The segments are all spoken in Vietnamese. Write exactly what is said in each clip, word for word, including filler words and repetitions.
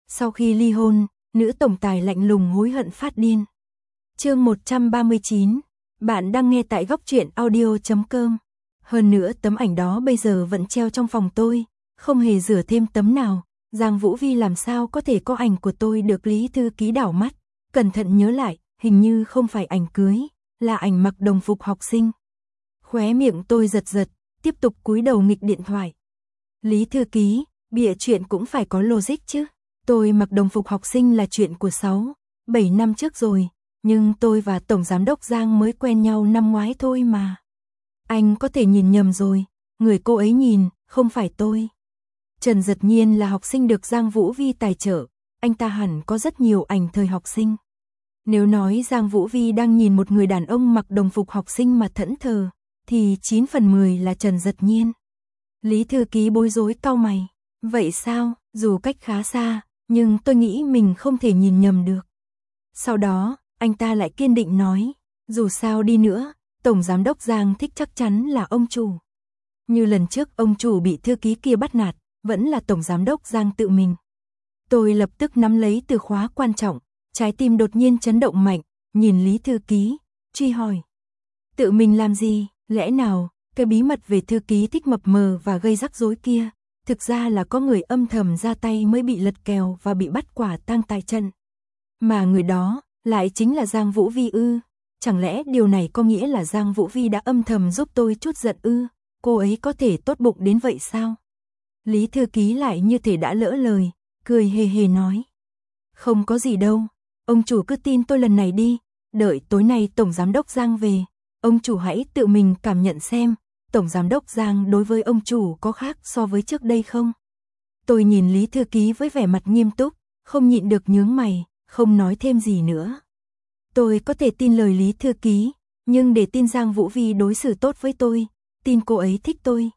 Sau khi ly hôn, nữ tổng tài lạnh lùng hối hận phát điên. Chương một trăm ba mươi chín, bạn đang nghe tại góc truyện audio chấm com. Hơn nữa tấm ảnh đó bây giờ vẫn treo trong phòng tôi, không hề rửa thêm tấm nào. Giang Vũ Vi làm sao có thể có ảnh của tôi được Lý thư ký đảo mắt, cẩn thận nhớ lại, hình như không phải ảnh cưới, là ảnh mặc đồng phục học sinh. Khóe miệng tôi giật giật, tiếp tục cúi đầu nghịch điện thoại. Lý thư ký, bịa chuyện cũng phải có logic chứ. Tôi mặc đồng phục học sinh là chuyện của sáu, bảy năm trước rồi, nhưng tôi và Tổng Giám đốc Giang mới quen nhau năm ngoái thôi mà. Anh có thể nhìn nhầm rồi, người cô ấy nhìn, không phải tôi. Trần Dật Nhiên là học sinh được Giang Vũ Vi tài trợ, anh ta hẳn có rất nhiều ảnh thời học sinh. Nếu nói Giang Vũ Vi đang nhìn một người đàn ông mặc đồng phục học sinh mà thẫn thờ, thì chín phần mười là Trần Dật Nhiên. Lý thư ký bối rối cau mày. Vậy sao, dù cách khá xa, nhưng tôi nghĩ mình không thể nhìn nhầm được. Sau đó, anh ta lại kiên định nói, dù sao đi nữa, Tổng Giám đốc Giang thích chắc chắn là ông chủ. Như lần trước ông chủ bị thư ký kia bắt nạt, vẫn là Tổng Giám đốc Giang tự mình. Tôi lập tức nắm lấy từ khóa quan trọng, trái tim đột nhiên chấn động mạnh, nhìn Lý thư ký, truy hỏi. Tự mình làm gì, lẽ nào, cái bí mật về thư ký thích mập mờ và gây rắc rối kia, thực ra là có người âm thầm ra tay mới bị lật kèo và bị bắt quả tang tại trận. Mà người đó, lại chính là Giang Vũ Vi ư, chẳng lẽ điều này có nghĩa là Giang Vũ Vi đã âm thầm giúp tôi chút giận ư, cô ấy có thể tốt bụng đến vậy sao? Lý thư ký lại như thể đã lỡ lời, cười hề hề nói. Không có gì đâu, ông chủ cứ tin tôi lần này đi, đợi tối nay Tổng Giám đốc Giang về, ông chủ hãy tự mình cảm nhận xem, Tổng Giám đốc Giang đối với ông chủ có khác so với trước đây không? Tôi nhìn Lý thư ký với vẻ mặt nghiêm túc, không nhịn được nhướng mày, không nói thêm gì nữa. Tôi có thể tin lời Lý thư ký, nhưng để tin Giang Vũ Vi đối xử tốt với tôi, tin cô ấy thích tôi.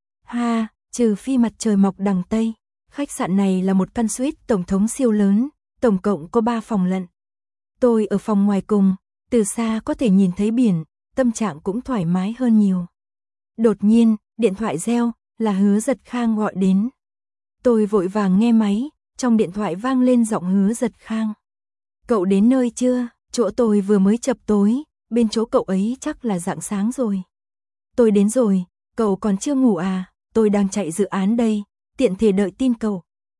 Ha, trừ phi mặt trời mọc đằng Tây, khách sạn này là một căn suite tổng thống siêu lớn, tổng cộng có ba phòng lận. Tôi ở phòng ngoài cùng, từ xa có thể nhìn thấy biển, tâm trạng cũng thoải mái hơn nhiều. Đột nhiên, điện thoại reo, là Hứa Giật Khang gọi đến. Tôi vội vàng nghe máy, trong điện thoại vang lên giọng Hứa Giật Khang. Cậu đến nơi chưa? Chỗ tôi vừa mới chập tối, bên chỗ cậu ấy chắc là rạng sáng rồi. Tôi đến rồi, cậu còn chưa ngủ à? Tôi đang chạy dự án đây, tiện thể đợi tin cậu.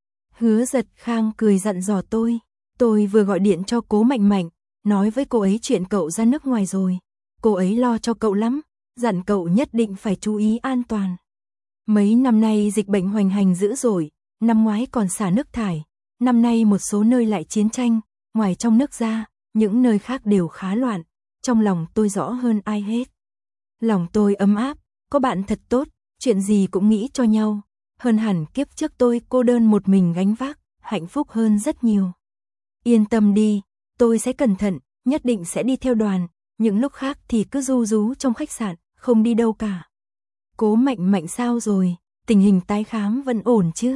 Hứa Giật Khang cười dặn dò tôi. Tôi vừa gọi điện cho Cố Mạnh Mạnh, nói với cô ấy chuyện cậu ra nước ngoài rồi. Cô ấy lo cho cậu lắm, dặn cậu nhất định phải chú ý an toàn. Mấy năm nay dịch bệnh hoành hành dữ dội, năm ngoái còn xả nước thải, năm nay một số nơi lại chiến tranh, ngoài trong nước ra, những nơi khác đều khá loạn, trong lòng tôi rõ hơn ai hết. Lòng tôi ấm áp, có bạn thật tốt, chuyện gì cũng nghĩ cho nhau, hơn hẳn kiếp trước tôi cô đơn một mình gánh vác, hạnh phúc hơn rất nhiều. Yên tâm đi, tôi sẽ cẩn thận, nhất định sẽ đi theo đoàn, những lúc khác thì cứ ru rú trong khách sạn, không đi đâu cả. Cố Mạnh Mạnh sao rồi, tình hình tái khám vẫn ổn chứ?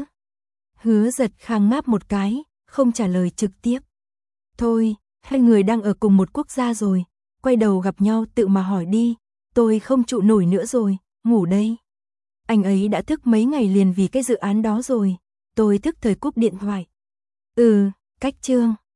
Hứa Giật Khang ngáp một cái, không trả lời trực tiếp. Thôi, hai người đang ở cùng một quốc gia rồi, quay đầu gặp nhau tự mà hỏi đi, tôi không trụ nổi nữa rồi, ngủ đây. Anh ấy đã thức mấy ngày liền vì cái dự án đó rồi, tôi thức thời cúp điện thoại. Ừ, cách chương.